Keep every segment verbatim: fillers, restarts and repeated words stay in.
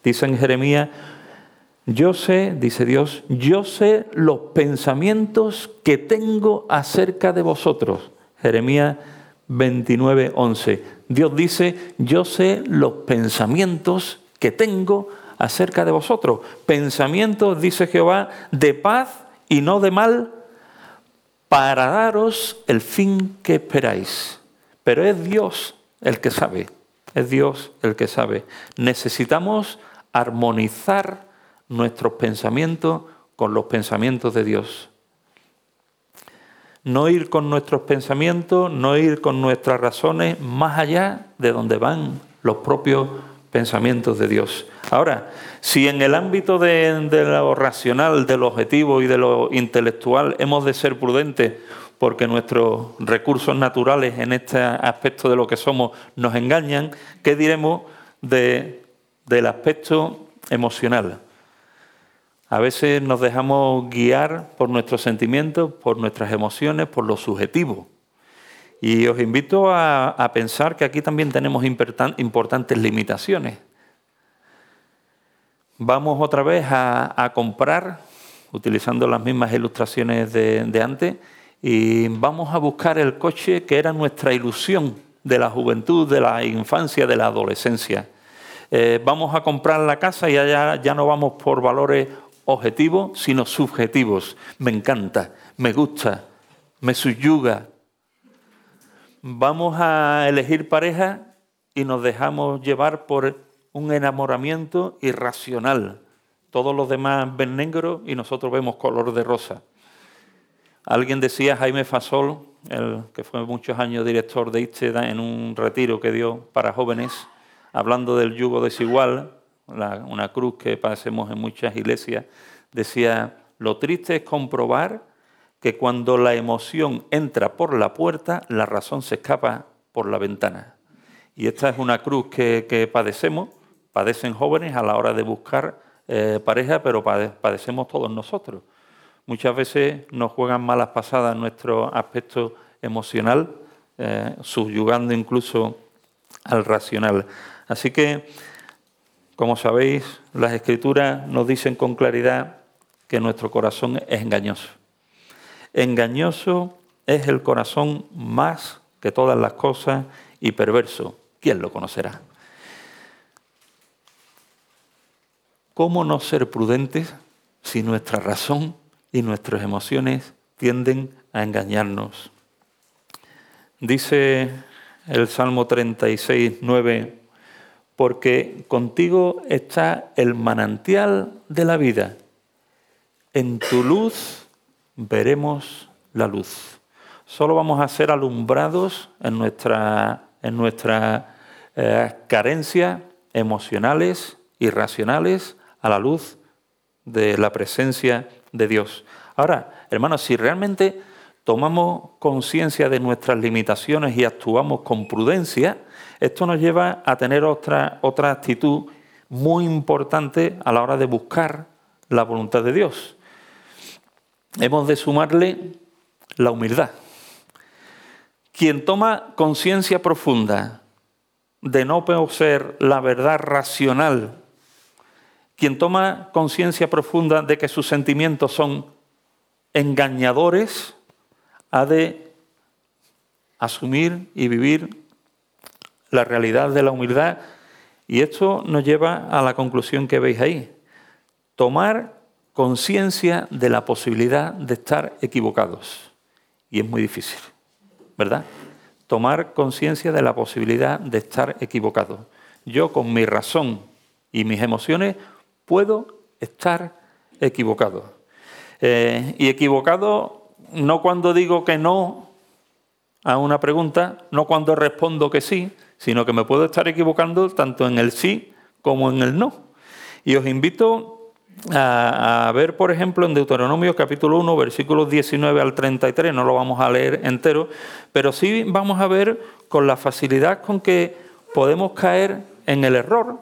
Dice en Jeremías, yo sé, dice Dios, yo sé los pensamientos que tengo acerca de vosotros. Jeremías veintinueve, once. Dios dice, yo sé los pensamientos que tengo acerca de vosotros. Pensamientos, dice Jehová, de paz y no de mal, para daros el fin que esperáis. Pero es Dios el que sabe, es Dios el que sabe. Necesitamos armonizar nuestros pensamientos con los pensamientos de Dios. No ir con nuestros pensamientos, no ir con nuestras razones más allá de donde van los propios pensamientos de Dios. Ahora, si en el ámbito de, de lo racional, de lo objetivo y de lo intelectual hemos de ser prudentes porque nuestros recursos naturales en este aspecto de lo que somos nos engañan, ¿qué diremos de, del aspecto emocional? A veces nos dejamos guiar por nuestros sentimientos, por nuestras emociones, por lo subjetivo. Y os invito a, a pensar que aquí también tenemos importantes limitaciones. Vamos otra vez a, a comprar, utilizando las mismas ilustraciones de, de antes, y vamos a buscar el coche que era nuestra ilusión de la juventud, de la infancia, de la adolescencia. Eh, vamos a comprar la casa y ya, ya no vamos por valores objetivos, sino subjetivos. Me encanta, me gusta, me subyuga. Vamos a elegir pareja y nos dejamos llevar por un enamoramiento irracional. Todos los demás ven negro y nosotros vemos color de rosa. Alguien decía, Jaime Fasol, el que fue muchos años director de ISTE, en un retiro que dio para jóvenes, hablando del yugo desigual, la, una cruz que padecemos en muchas iglesias, decía, lo triste es comprobar que cuando la emoción entra por la puerta, la razón se escapa por la ventana. Y esta es una cruz que, que padecemos, padecen jóvenes a la hora de buscar eh, pareja, pero pade, padecemos todos nosotros. Muchas veces nos juegan malas pasadas nuestro aspecto emocional, eh, subyugando incluso al racional. Así que, como sabéis, las Escrituras nos dicen con claridad que nuestro corazón es engañoso. Engañoso es el corazón más que todas las cosas y perverso. ¿Quién lo conocerá? ¿Cómo no ser prudentes si nuestra razón y nuestras emociones tienden a engañarnos? Dice el Salmo treinta y seis, nueve, porque contigo está el manantial de la vida. En tu luz veremos la luz. Solo vamos a ser alumbrados en nuestra, en nuestra eh, carencias emocionales y racionales a la luz de la presencia de Dios. Ahora, hermanos, si realmente tomamos conciencia de nuestras limitaciones y actuamos con prudencia, esto nos lleva a tener otra, otra actitud muy importante a la hora de buscar la voluntad de Dios. Hemos de sumarle la humildad. Quien toma conciencia profunda de no poseer la verdad racional, quien toma conciencia profunda de que sus sentimientos son engañadores, ha de asumir y vivir la realidad de la humildad. Y esto nos lleva a la conclusión que veis ahí. Tomar conciencia de la posibilidad de estar equivocados. Y es muy difícil, ¿verdad? Tomar conciencia de la posibilidad de estar equivocados. Yo con mi razón y mis emociones puedo estar equivocado. Eh, y equivocado no cuando digo que no a una pregunta, no cuando respondo que sí, sino que me puedo estar equivocando tanto en el sí como en el no. Y os invito a, a ver, por ejemplo, en Deuteronomio capítulo uno, versículos diecinueve al treinta y tres, no lo vamos a leer entero, pero sí vamos a ver con la facilidad con que podemos caer en el error.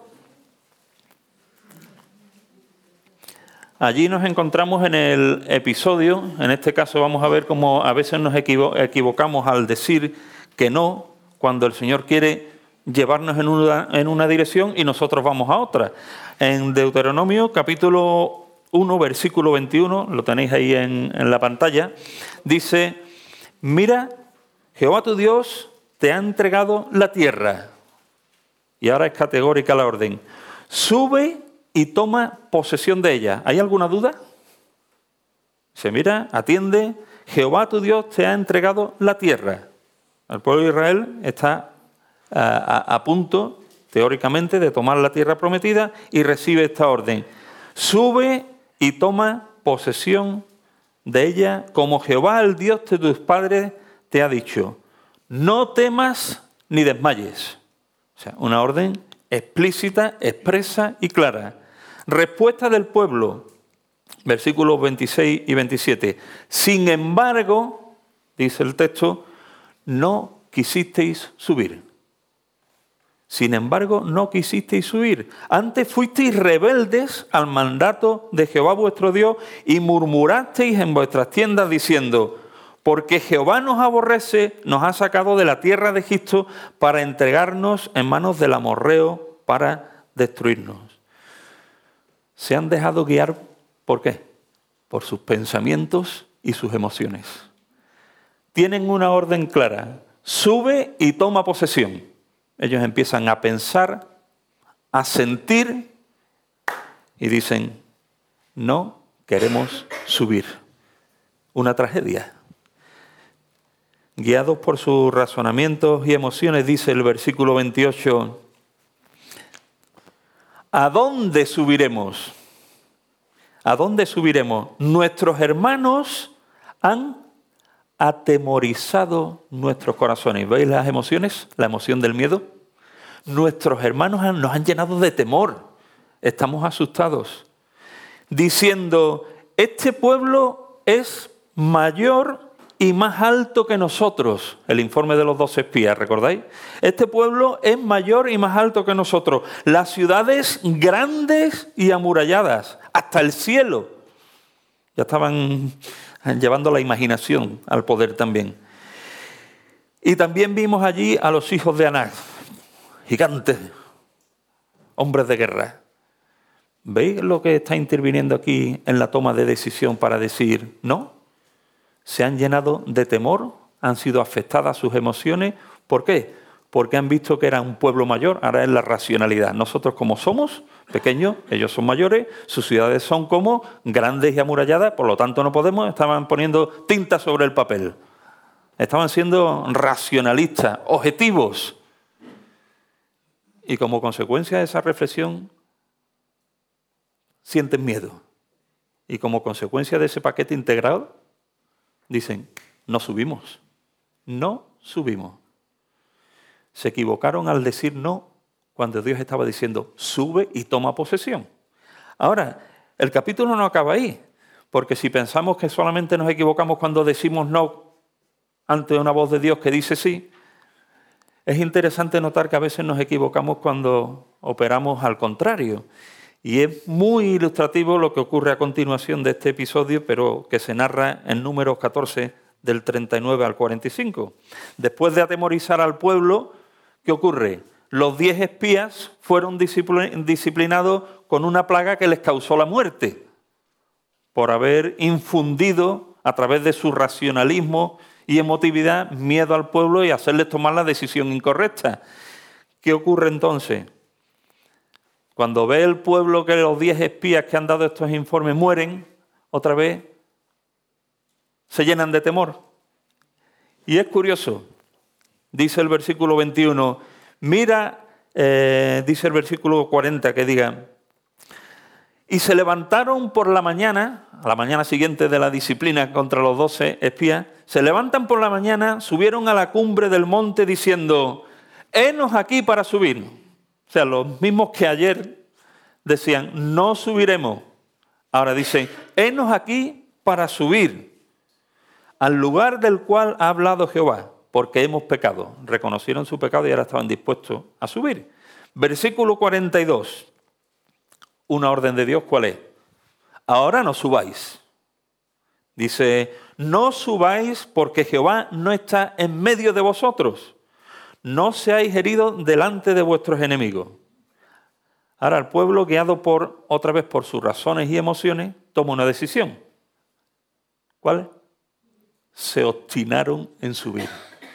Allí nos encontramos en el episodio, en este caso vamos a ver cómo a veces nos equivo- equivocamos al decir que no, cuando el Señor quiere llevarnos en una, en una dirección y nosotros vamos a otra. En Deuteronomio capítulo uno, versículo veintiuno, lo tenéis ahí en, en la pantalla, dice: mira, Jehová tu Dios te ha entregado la tierra. Y ahora es categórica la orden. Sube y toma posesión de ella. ¿Hay alguna duda? Se mira, atiende, Jehová tu Dios te ha entregado la tierra. El pueblo de Israel está a, a, a punto, teóricamente, de tomar la tierra prometida y recibe esta orden. Sube y toma posesión de ella, como Jehová, el Dios de tus padres, te ha dicho. No temas ni desmayes. O sea, una orden explícita, expresa y clara. Respuesta del pueblo, versículos veintiséis y veintisiete. Sin embargo, dice el texto, no quisisteis subir. Sin embargo, no quisisteis subir. Antes fuisteis rebeldes al mandato de Jehová vuestro Dios y murmurasteis en vuestras tiendas diciendo: porque Jehová nos aborrece, nos ha sacado de la tierra de Egipto para entregarnos en manos del amorreo para destruirnos. Se han dejado guiar, ¿por qué? Por sus pensamientos y sus emociones. Tienen una orden clara: sube y toma posesión. Ellos empiezan a pensar, a sentir y dicen: no queremos subir. Una tragedia. Guiados por sus razonamientos y emociones, dice el versículo veintiocho, ¿a dónde subiremos? ¿A dónde subiremos? Nuestros hermanos han atemorizado nuestros corazones. ¿Veis las emociones? La emoción del miedo. Nuestros hermanos han, nos han llenado de temor. Estamos asustados. Diciendo: este pueblo es mayor y más alto que nosotros. El informe de los doce espías, ¿recordáis? Este pueblo es mayor y más alto que nosotros. Las ciudades grandes y amuralladas, hasta el cielo. Ya estaban llevando la imaginación al poder también. Y también vimos allí a los hijos de Anac, gigantes, hombres de guerra. ¿Veis lo que está interviniendo aquí en la toma de decisión para decir no? Se han llenado de temor, han sido afectadas sus emociones. ¿Por qué? Porque han visto que era un pueblo mayor. Ahora es la racionalidad. Nosotros, como somos pequeños, ellos son mayores, sus ciudades son como grandes y amuralladas, por lo tanto no podemos. Estaban poniendo tinta sobre el papel. Estaban siendo racionalistas, objetivos. Y como consecuencia de esa reflexión, sienten miedo. Y como consecuencia de ese paquete integral, dicen: no subimos, no subimos. Se equivocaron al decir no cuando Dios estaba diciendo: sube y toma posesión. Ahora, el capítulo no acaba ahí, porque si pensamos que solamente nos equivocamos cuando decimos no ante una voz de Dios que dice sí, es interesante notar que a veces nos equivocamos cuando operamos al contrario. Y es muy ilustrativo lo que ocurre a continuación de este episodio, pero que se narra en Números catorce, del treinta y nueve al cuarenta y cinco. Después de atemorizar al pueblo, ¿qué ocurre? Los diez espías fueron disciplinados con una plaga que les causó la muerte, por haber infundido a través de su racionalismo y emotividad miedo al pueblo y hacerles tomar la decisión incorrecta. ¿Qué ocurre entonces? Cuando ve el pueblo que los diez espías que han dado estos informes mueren, otra vez se llenan de temor. Y es curioso, dice el versículo veintiuno, mira, eh, dice el versículo cuarenta que diga, y se levantaron por la mañana, a la mañana siguiente de la disciplina contra los doce espías, se levantan por la mañana, subieron a la cumbre del monte diciendo, henos aquí para subir. O sea, los mismos que ayer decían, no subiremos. Ahora dicen, henos aquí para subir al lugar del cual ha hablado Jehová, porque hemos pecado. Reconocieron su pecado y ahora estaban dispuestos a subir. Versículo cuarenta y dos. Una orden de Dios, ¿cuál es? Ahora no subáis. Dice, no subáis porque Jehová no está en medio de vosotros. no seáis heridos delante de vuestros enemigos. Ahora el pueblo, guiado por, otra vez por sus razones y emociones, toma una decisión. ¿Cuál? Se obstinaron en subir.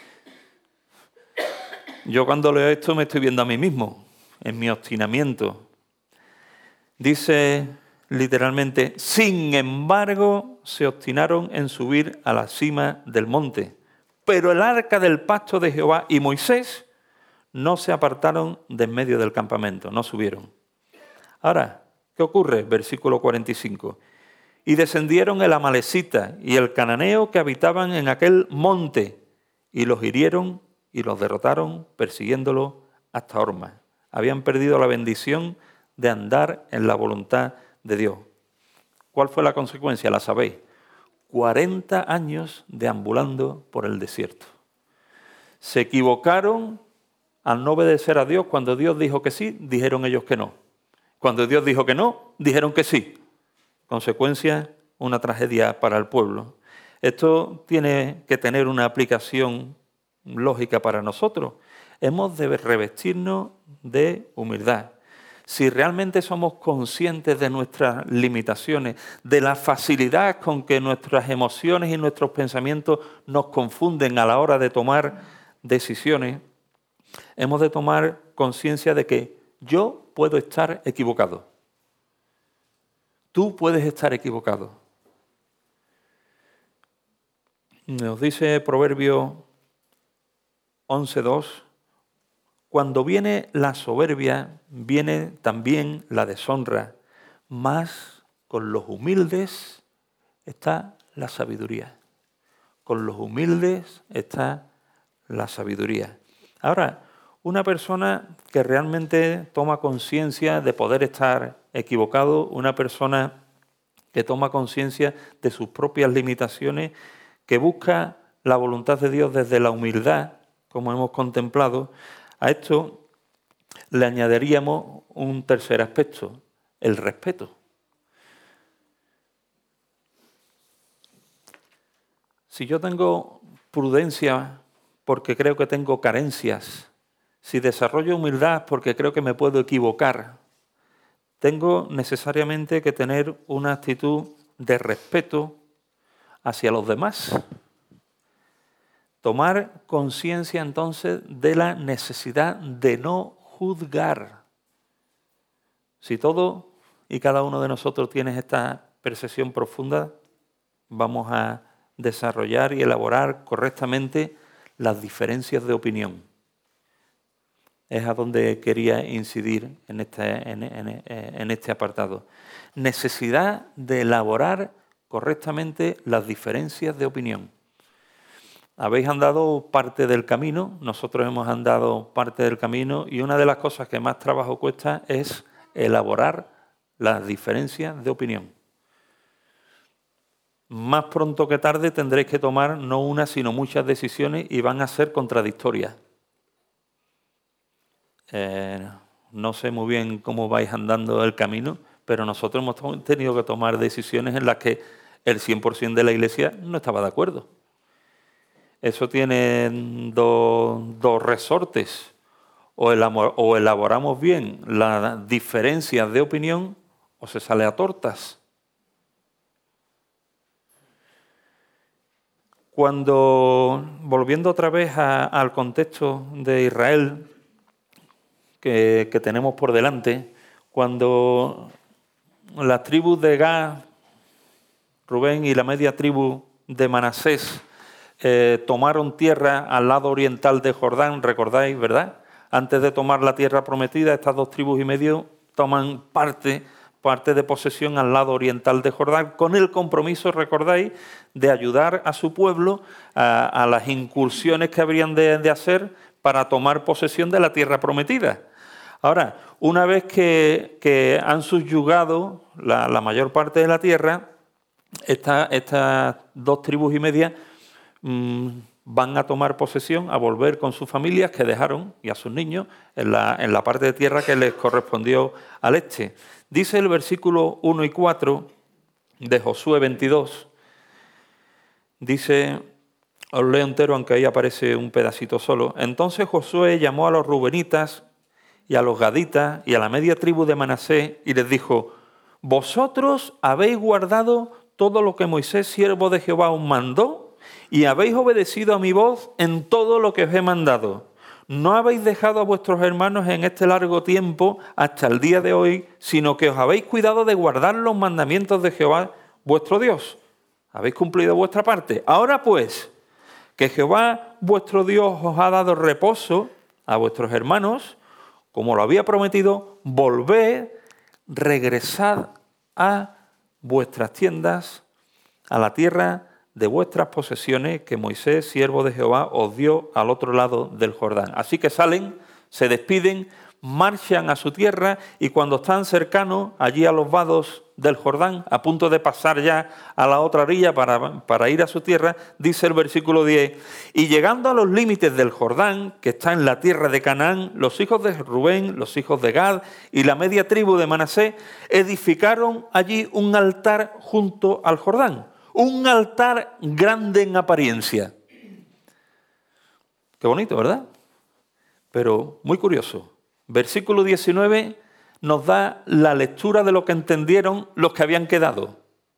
Yo cuando leo esto me estoy viendo a mí mismo, en mi obstinamiento. Dice literalmente, sin embargo, se obstinaron en subir a la cima del monte. Pero el arca del pacto de Jehová y Moisés no se apartaron de en medio del campamento, no subieron. Ahora, ¿qué ocurre? Versículo cuarenta y cinco. Y descendieron el amalecita y el cananeo que habitaban en aquel monte, y los hirieron y los derrotaron, persiguiéndolos hasta Horma. Habían perdido la bendición de andar en la voluntad de Dios. ¿Cuál fue la consecuencia? La sabéis. cuarenta años deambulando por el desierto. Se equivocaron al no obedecer a Dios. Cuando Dios dijo que sí, dijeron ellos que no. Cuando Dios dijo que no, dijeron que sí. Consecuencia, una tragedia para el pueblo. Esto tiene que tener una aplicación lógica para nosotros. Hemos de revestirnos de humildad. Si realmente somos conscientes de nuestras limitaciones, de la facilidad con que nuestras emociones y nuestros pensamientos nos confunden a la hora de tomar decisiones, hemos de tomar conciencia de que yo puedo estar equivocado. Tú puedes estar equivocado. Nos dice Proverbio once dos, cuando viene la soberbia, viene también la deshonra, mas con los humildes está la sabiduría. Con los humildes está la sabiduría. Ahora, una persona que realmente toma conciencia de poder estar equivocado, una persona que toma conciencia de sus propias limitaciones, que busca la voluntad de Dios desde la humildad, como hemos contemplado, a esto le añadiríamos un tercer aspecto, el respeto. Si yo tengo prudencia porque creo que tengo carencias, si desarrollo humildad porque creo que me puedo equivocar, tengo necesariamente que tener una actitud de respeto hacia los demás. Tomar conciencia entonces de la necesidad de no juzgar. Si todo y cada uno de nosotros tiene esta percepción profunda, vamos a desarrollar y elaborar correctamente las diferencias de opinión. Es a donde quería incidir en este, en, en, en este apartado. Necesidad de elaborar correctamente las diferencias de opinión. Habéis andado parte del camino, nosotros hemos andado parte del camino y una de las cosas que más trabajo cuesta es elaborar las diferencias de opinión. Más pronto que tarde tendréis que tomar no una sino muchas decisiones y van a ser contradictorias. Eh, no sé muy bien cómo vais andando el camino, pero nosotros hemos tenido que tomar decisiones en las que el cien por ciento de la Iglesia no estaba de acuerdo. Eso tiene dos, dos resortes. O, elabor, o elaboramos bien las diferencias de opinión o se sale a tortas. Cuando, volviendo otra vez a, al contexto de Israel que, que tenemos por delante, cuando las tribus de Gad, Rubén y la media tribu de Manasés eh, tomaron tierra al lado oriental de Jordán, recordáis, ¿verdad? Antes de tomar la tierra prometida, estas dos tribus y medio toman parte, parte de posesión al lado oriental de Jordán, con el compromiso, recordáis, de ayudar a su pueblo a, a las incursiones que habrían de, de hacer para tomar posesión de la tierra prometida. Ahora, una vez que, que han subyugado la, la mayor parte de la tierra, esta, estas dos tribus y media mmm, van a tomar posesión, a volver con sus familias que dejaron y a sus niños en la, en la parte de tierra que les correspondió al este. Dice el versículo uno y cuatro de Josué veintidós, dice: Os leo entero, aunque ahí aparece un pedacito solo. Entonces Josué llamó a los rubenitas y a los gaditas y a la media tribu de Manasés y les dijo: vosotros habéis guardado todo lo que Moisés, siervo de Jehová, os mandó, y habéis obedecido a mi voz en todo lo que os he mandado. No habéis dejado a vuestros hermanos en este largo tiempo hasta el día de hoy, sino que os habéis cuidado de guardar los mandamientos de Jehová, vuestro Dios. Habéis cumplido vuestra parte. Ahora pues, que Jehová vuestro Dios os ha dado reposo a vuestros hermanos, como lo había prometido, volved, regresad a vuestras tiendas, a la tierra de vuestras posesiones que Moisés, siervo de Jehová, os dio al otro lado del Jordán. Así que salen, se despiden, marchan a su tierra y cuando están cercanos allí a los vados del Jordán, a punto de pasar ya a la otra orilla para, para ir a su tierra, dice el versículo diez, y llegando a los límites del Jordán, que está en la tierra de Canaán, los hijos de Rubén, los hijos de Gad y la media tribu de Manasés edificaron allí un altar junto al Jordán, un altar grande en apariencia. Qué bonito, ¿verdad? Pero muy curioso. Versículo diecinueve nos da la lectura de lo que entendieron los que habían quedado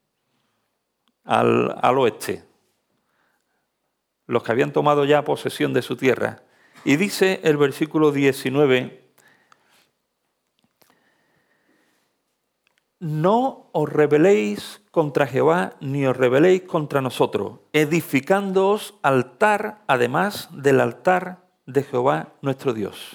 al, al oeste, los que habían tomado ya posesión de su tierra. Y dice el versículo diecinueve, no os rebeléis contra Jehová, ni os rebeléis contra nosotros, edificándoos altar, además del altar de Jehová nuestro Dios.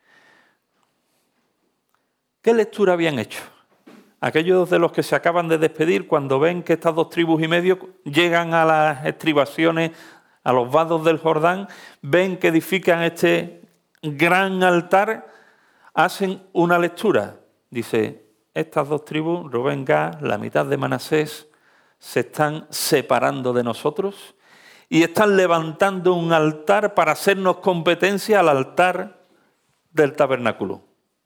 ¿Qué lectura habían hecho? Aquellos de los que se acaban de despedir, cuando ven que estas dos tribus y medio llegan a las estribaciones, a los vados del Jordán, ven que edifican este gran altar, hacen una lectura. Dice, estas dos tribus, Rubén, Gad, la mitad de Manasés, se están separando de nosotros y están levantando un altar para hacernos competencia al altar del tabernáculo.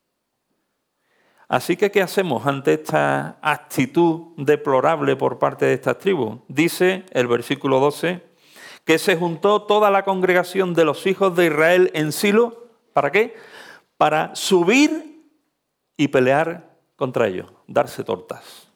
Así que, ¿qué hacemos ante esta actitud deplorable por parte de estas tribus? Dice el versículo doce, que se juntó toda la congregación de los hijos de Israel en Silo. ¿Para qué? Para subir y pelear contra ellos, darse tortas.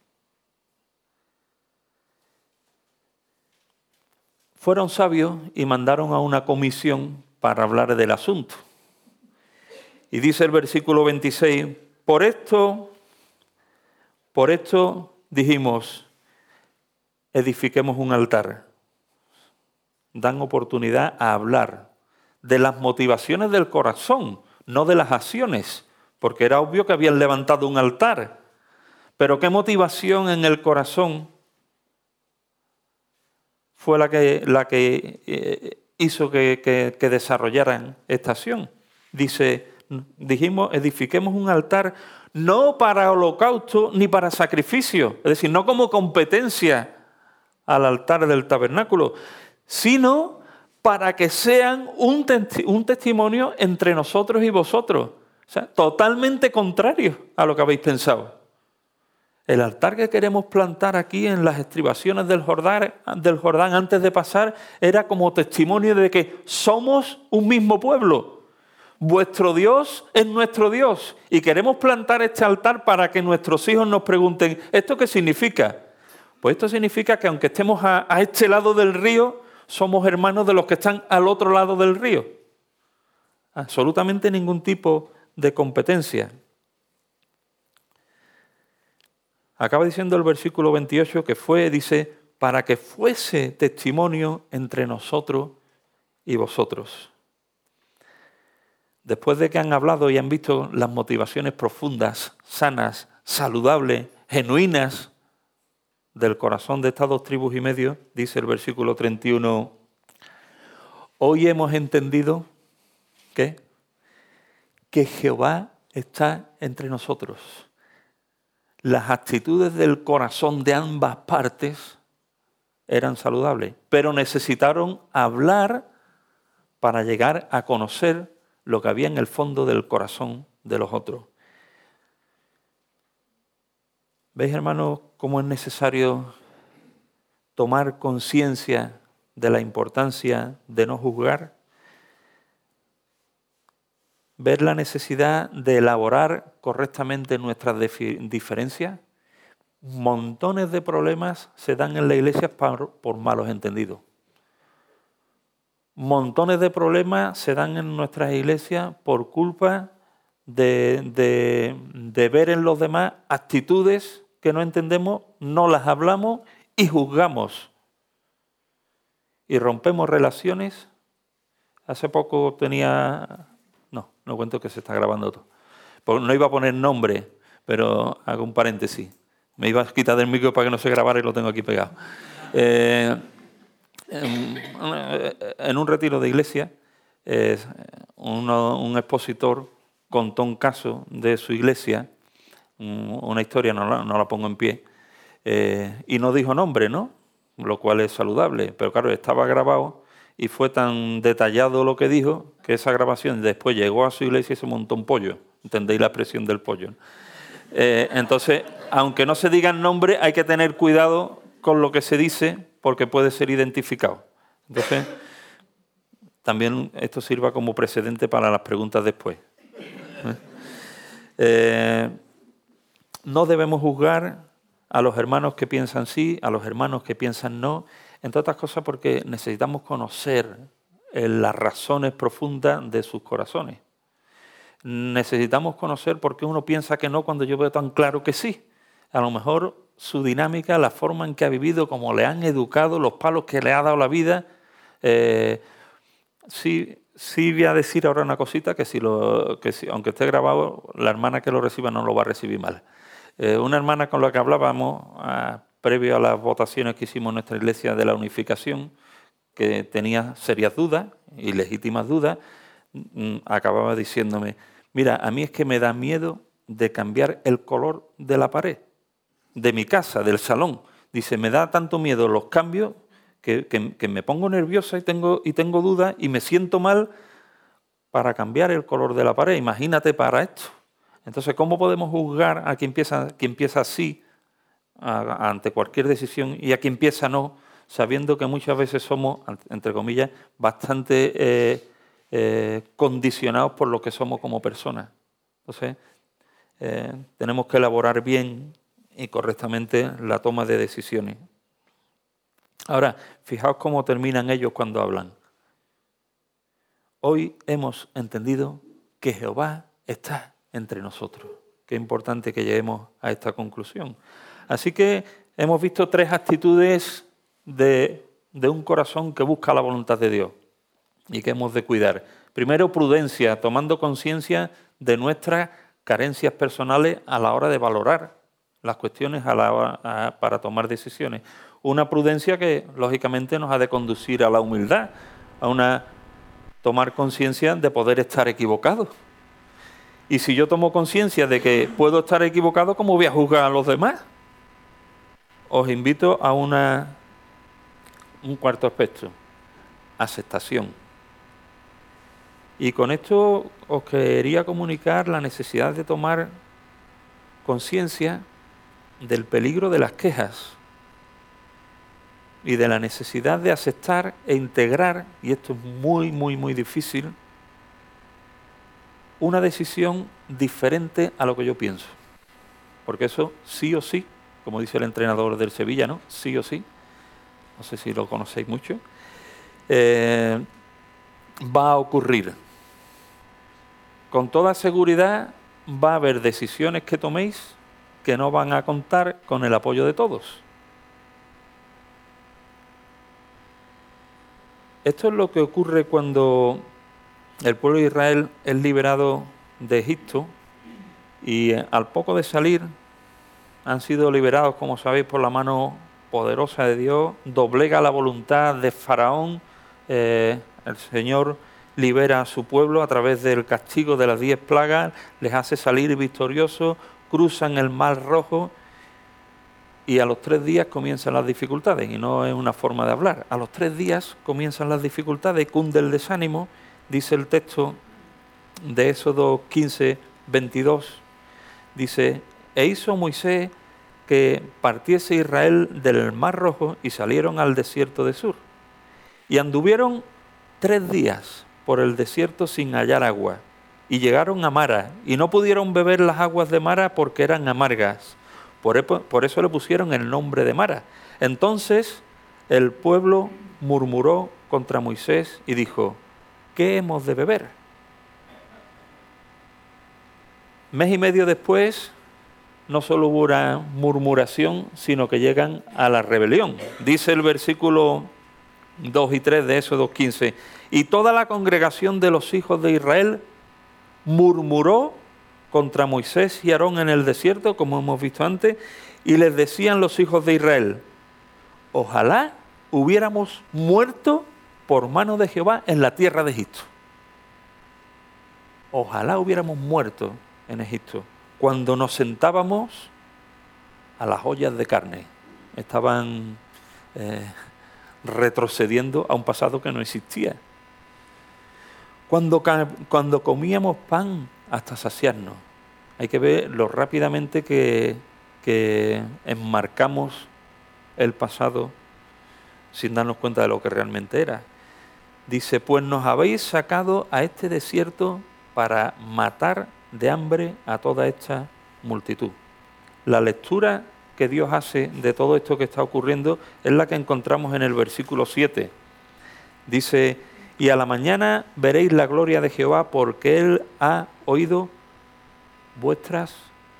Fueron sabios y mandaron a una comisión para hablar del asunto. Y dice el versículo veintiséis, Por esto, por esto dijimos, edifiquemos un altar. Dan oportunidad a hablar de las motivaciones del corazón, no de las acciones, porque era obvio que habían levantado un altar. Pero ¿qué motivación en el corazón fue la que, la que eh, hizo que, que, que desarrollaran esta acción? Dice, dijimos, edifiquemos un altar no para holocausto ni para sacrificio, es decir, no como competencia al altar del tabernáculo, sino para que sean un, testi- un testimonio entre nosotros y vosotros. O sea, totalmente contrario a lo que habéis pensado. El altar que queremos plantar aquí en las estribaciones del Jordán, del Jordán antes de pasar era como testimonio de que somos un mismo pueblo. Vuestro Dios es nuestro Dios y queremos plantar este altar para que nuestros hijos nos pregunten, ¿esto qué significa? Pues esto significa que aunque estemos a, a este lado del río, somos hermanos de los que están al otro lado del río. Absolutamente ningún tipo de competencia. Acaba diciendo el versículo veintiocho que fue, dice, para que fuese testimonio entre nosotros y vosotros. Después de que han hablado y han visto las motivaciones profundas, sanas, saludables, genuinas del corazón de estas dos tribus y medio, dice el versículo treinta y uno, hoy hemos entendido ¿qué? que Jehová está entre nosotros. Las actitudes del corazón de ambas partes eran saludables, pero necesitaron hablar para llegar a conocer lo que había en el fondo del corazón de los otros. ¿Veis, hermanos, cómo es necesario tomar conciencia de la importancia de no juzgar, ver la necesidad de elaborar correctamente nuestras diferencias. Montones de problemas se dan en la iglesia por, por malos entendidos. Montones de problemas se dan en nuestras iglesias por culpa de, de, de ver en los demás actitudes que no entendemos, no las hablamos y juzgamos. Y rompemos relaciones. Hace poco tenía... No, no cuento que se está grabando todo. Pues no iba a poner nombre, pero hago un paréntesis. Me iba a quitar del micro para que no se grabara y lo tengo aquí pegado. Eh, en, en un retiro de iglesia, eh, uno, un expositor contó un caso de su iglesia, una historia, no la, no la pongo en pie, eh, y no dijo nombre, ¿no? Lo cual es saludable, pero claro, estaba grabado y fue tan detallado lo que dijo que esa grabación después llegó a su iglesia y se montó un pollo. ¿Entendéis la expresión del pollo? Eh, entonces, aunque no se diga el nombre, hay que tener cuidado con lo que se dice porque puede ser identificado. Entonces, también esto sirva como precedente para las preguntas después. ¿Eh? Eh, no debemos juzgar a los hermanos que piensan sí, a los hermanos que piensan no, entre otras cosas porque necesitamos conocer las razones profundas de sus corazones. Necesitamos conocer por qué uno piensa que no cuando yo veo tan claro que sí. A lo mejor su dinámica, la forma en que ha vivido, cómo le han educado, los palos que le ha dado la vida. Eh, sí, sí voy a decir ahora una cosita que, si lo, que si, aunque esté grabado, la hermana que lo reciba no lo va a recibir mal. Eh, una hermana con la que hablábamos a, previo a las votaciones que hicimos en nuestra iglesia de la unificación, que tenía serias dudas y legítimas dudas, acababa diciéndome, mira, a mí es que me da miedo de cambiar el color de la pared, de mi casa, del salón. Dice, me da tanto miedo los cambios que, que, que me pongo nerviosa y tengo, y tengo dudas y me siento mal para cambiar el color de la pared. Imagínate para esto. Entonces, ¿cómo podemos juzgar a quien empieza, quien empieza así a, ante cualquier decisión y a quien empieza no, sabiendo que muchas veces somos, entre comillas, bastante... Eh, Eh, condicionados por lo que somos como personas? Entonces, eh, tenemos que elaborar bien y correctamente la toma de decisiones. Ahora, fijaos cómo terminan ellos cuando hablan. Hoy hemos entendido que Jehová está entre nosotros. Qué importante que lleguemos a esta conclusión. Así que hemos visto tres actitudes de, de un corazón que busca la voluntad de Dios y que hemos de cuidar. Primero, prudencia, tomando conciencia de nuestras carencias personales a la hora de valorar las cuestiones a la hora, a, para tomar decisiones. Una prudencia que, lógicamente, nos ha de conducir a la humildad, a una tomar conciencia de poder estar equivocado. Y si yo tomo conciencia de que puedo estar equivocado, ¿cómo voy a juzgar a los demás? Os invito a una, un cuarto aspecto, aceptación. Y con esto os quería comunicar la necesidad de tomar conciencia del peligro de las quejas y de la necesidad de aceptar e integrar, y esto es muy, muy, muy difícil, una decisión diferente a lo que yo pienso. Porque eso sí o sí, como dice el entrenador del Sevilla, ¿no? Sí o sí, no sé si lo conocéis mucho, eh, va a ocurrir. Con toda seguridad va a haber decisiones que toméis que no van a contar con el apoyo de todos. Esto es lo que ocurre cuando el pueblo de Israel es liberado de Egipto y al poco de salir han sido liberados, como sabéis, por la mano poderosa de Dios, doblega la voluntad de Faraón, eh, el Señor libera a su pueblo a través del castigo de las diez plagas, les hace salir victoriosos, cruzan el Mar Rojo y a los tres días comienzan las dificultades. Y no es una forma de hablar. A los tres días comienzan las dificultades, cunde el desánimo, dice el texto de Éxodo quince, veintidós, dice, e hizo Moisés que partiese Israel del Mar Rojo y salieron al desierto de Sur. Y anduvieron tres días por el desierto sin hallar agua. Y llegaron a Mara, y no pudieron beber las aguas de Mara porque eran amargas. Por, por eso le pusieron el nombre de Mara. Entonces el pueblo murmuró contra Moisés y dijo: ¿qué hemos de beber? Mes y medio después, no solo hubo una murmuración, sino que llegan a la rebelión. Dice el versículo dos y tres de Éxodo quince: y toda la congregación de los hijos de Israel murmuró contra Moisés y Aarón en el desierto, como hemos visto antes, y les decían los hijos de Israel: ojalá hubiéramos muerto por mano de Jehová en la tierra de Egipto. Ojalá hubiéramos muerto en Egipto, cuando nos sentábamos a las ollas de carne. Estaban eh, retrocediendo a un pasado que no existía. Cuando, cuando comíamos pan hasta saciarnos. Hay que ver lo rápidamente que, que enmarcamos el pasado sin darnos cuenta de lo que realmente era. Dice: pues nos habéis sacado a este desierto para matar de hambre a toda esta multitud. La lectura que Dios hace de todo esto que está ocurriendo es la que encontramos en el versículo siete. Dice: y a la mañana veréis la gloria de Jehová, porque Él ha oído vuestras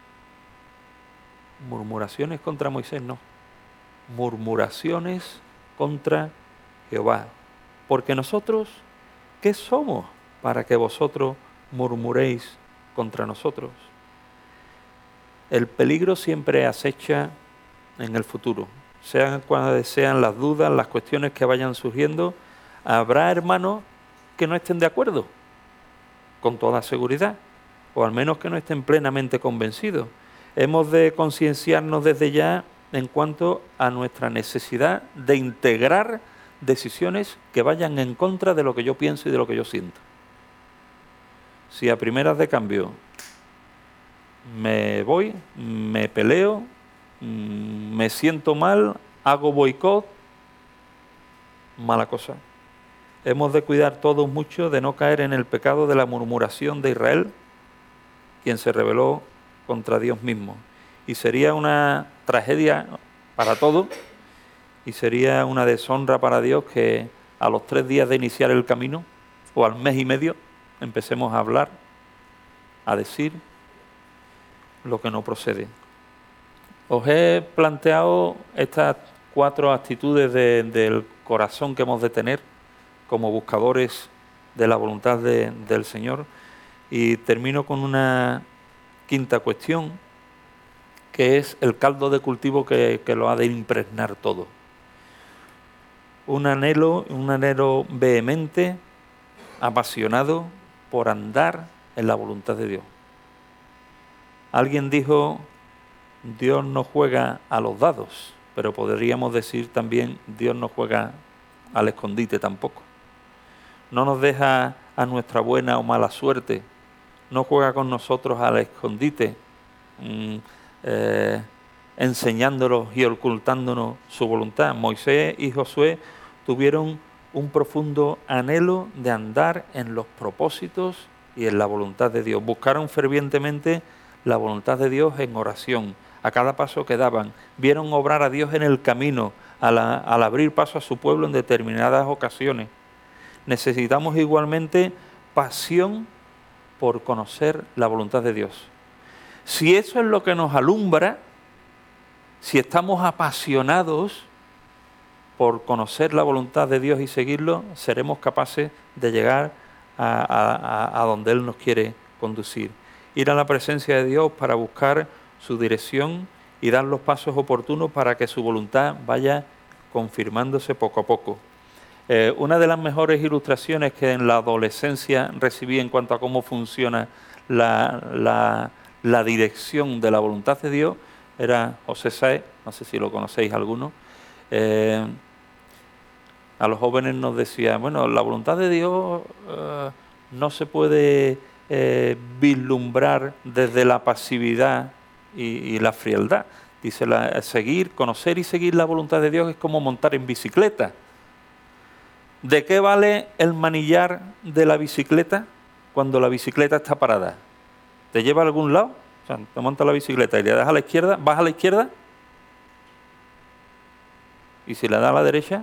murmuraciones contra Moisés, no, murmuraciones contra Jehová. Porque nosotros, ¿qué somos para que vosotros murmuréis contra nosotros? El peligro siempre acecha en el futuro. Sean cuando sean las dudas, las cuestiones que vayan surgiendo, habrá hermanos que no estén de acuerdo, con toda seguridad, o al menos que no estén plenamente convencidos. Hemos de concienciarnos desde ya en cuanto a nuestra necesidad de integrar decisiones que vayan en contra de lo que yo pienso y de lo que yo siento. Si a primeras de cambio me voy, me peleo, me siento mal, hago boicot, mala cosa. Hemos de cuidar todos mucho de no caer en el pecado de la murmuración de Israel, quien se rebeló contra Dios mismo. Y sería una tragedia para todos, y sería una deshonra para Dios que a los tres días de iniciar el camino, o al mes y medio, empecemos a hablar, a decir lo que no procede. Os he planteado estas cuatro actitudes de, del corazón que hemos de tener como buscadores de la voluntad de, del Señor, y termino con una quinta cuestión, que es el caldo de cultivo que, que lo ha de impregnar todo. Un anhelo, un anhelo vehemente, apasionado por andar en la voluntad de Dios. Alguien dijo: Dios no juega a los dados, pero podríamos decir también: Dios no juega al escondite tampoco. No nos deja a nuestra buena o mala suerte, no juega con nosotros al escondite, mmm, eh, enseñándonos y ocultándonos su voluntad. Moisés y Josué tuvieron un profundo anhelo de andar en los propósitos y en la voluntad de Dios. Buscaron fervientemente la voluntad de Dios en oración. A cada paso que daban, vieron obrar a Dios en el camino, al, al abrir paso a su pueblo en determinadas ocasiones. Necesitamos igualmente pasión por conocer la voluntad de Dios. Si eso es lo que nos alumbra, si estamos apasionados por conocer la voluntad de Dios y seguirlo, seremos capaces de llegar a, a, a donde Él nos quiere conducir. Ir a la presencia de Dios para buscar su dirección y dar los pasos oportunos para que su voluntad vaya confirmándose poco a poco. Eh, una de las mejores ilustraciones que en la adolescencia recibí en cuanto a cómo funciona la, la, la dirección de la voluntad de Dios era José Sáez, no sé si lo conocéis alguno. Eh, a los jóvenes nos decía: bueno, la voluntad de Dios eh, no se puede eh, vislumbrar desde la pasividad y, y la frialdad. Dice, la, seguir, conocer y seguir la voluntad de Dios es como montar en bicicleta. ¿De qué vale el manillar de la bicicleta cuando la bicicleta está parada? ¿Te lleva a algún lado? O sea, te montas la bicicleta y le das a la izquierda, vas a la izquierda, y si le das a la derecha,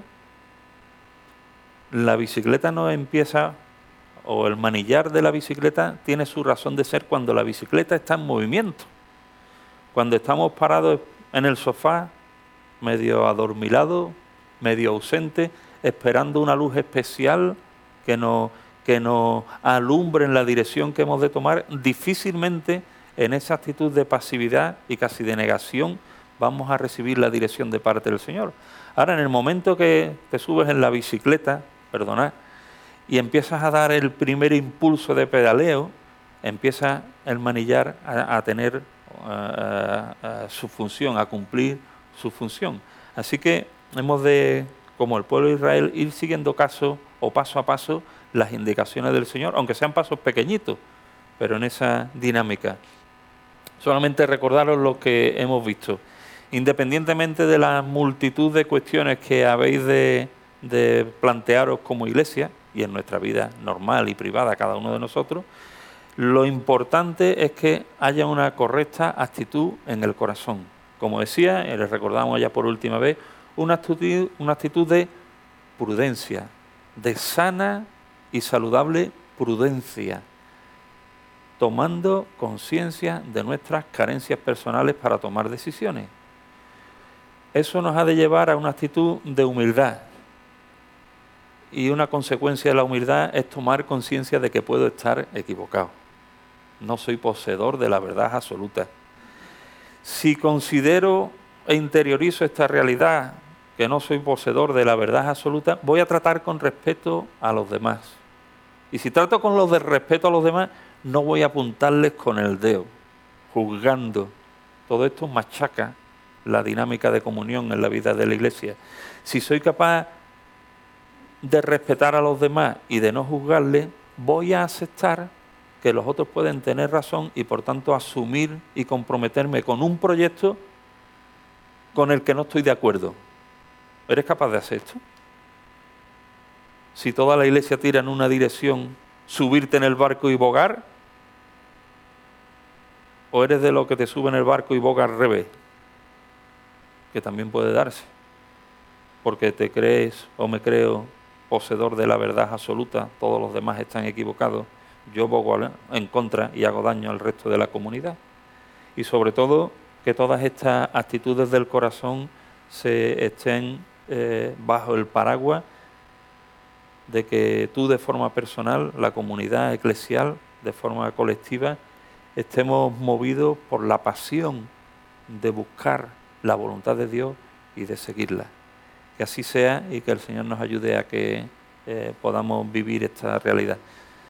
la bicicleta no empieza, o el manillar de la bicicleta tiene su razón de ser cuando la bicicleta está en movimiento. Cuando estamos parados en el sofá, medio adormilados, medio ausentes, esperando una luz especial que nos, que nos alumbre en la dirección que hemos de tomar, difícilmente en esa actitud de pasividad y casi de negación vamos a recibir la dirección de parte del Señor. Ahora, en el momento que te subes en la bicicleta, perdonad, y empiezas a dar el primer impulso de pedaleo, empieza el manillar a, a tener uh, uh, su función, a cumplir su función. Así que hemos de, como el pueblo de Israel, ir siguiendo caso o paso a paso las indicaciones del Señor, aunque sean pasos pequeñitos, pero en esa dinámica. Solamente recordaros lo que hemos visto. Independientemente de la multitud de cuestiones que habéis de, de plantearos como iglesia, y en nuestra vida normal y privada cada uno de nosotros, lo importante es que haya una correcta actitud en el corazón. Como decía, y les recordamos ya por última vez, una actitud, una actitud de prudencia, de sana y saludable prudencia, tomando conciencia de nuestras carencias personales para tomar decisiones. Eso nos ha de llevar a una actitud de humildad. Y una consecuencia de la humildad es tomar conciencia de que puedo estar equivocado. No soy poseedor de la verdad absoluta. Si considero e interiorizo esta realidad, que no soy poseedor de la verdad absoluta, voy a tratar con respeto a los demás. Y si trato con los de respeto a los demás, no voy a apuntarles con el dedo, juzgando. Todo esto machaca la dinámica de comunión en la vida de la iglesia. Si soy capaz de respetar a los demás y de no juzgarles, voy a aceptar que los otros pueden tener razón y por tanto asumir y comprometerme con un proyecto con el que no estoy de acuerdo. ¿Eres capaz de hacer esto? Si toda la iglesia tira en una dirección, subirte en el barco y bogar, ¿o eres de los que te sube en el barco y boga al revés? Que también puede darse, porque te crees o me creo poseedor de la verdad absoluta, todos los demás están equivocados, yo bogo en contra y hago daño al resto de la comunidad. Y sobre todo, que todas estas actitudes del corazón se estén eh, bajo el paraguas de que tú de forma personal, la comunidad eclesial, de forma colectiva, estemos movidos por la pasión de buscar la voluntad de Dios y de seguirla. Que así sea y que el Señor nos ayude a que eh, podamos vivir esta realidad.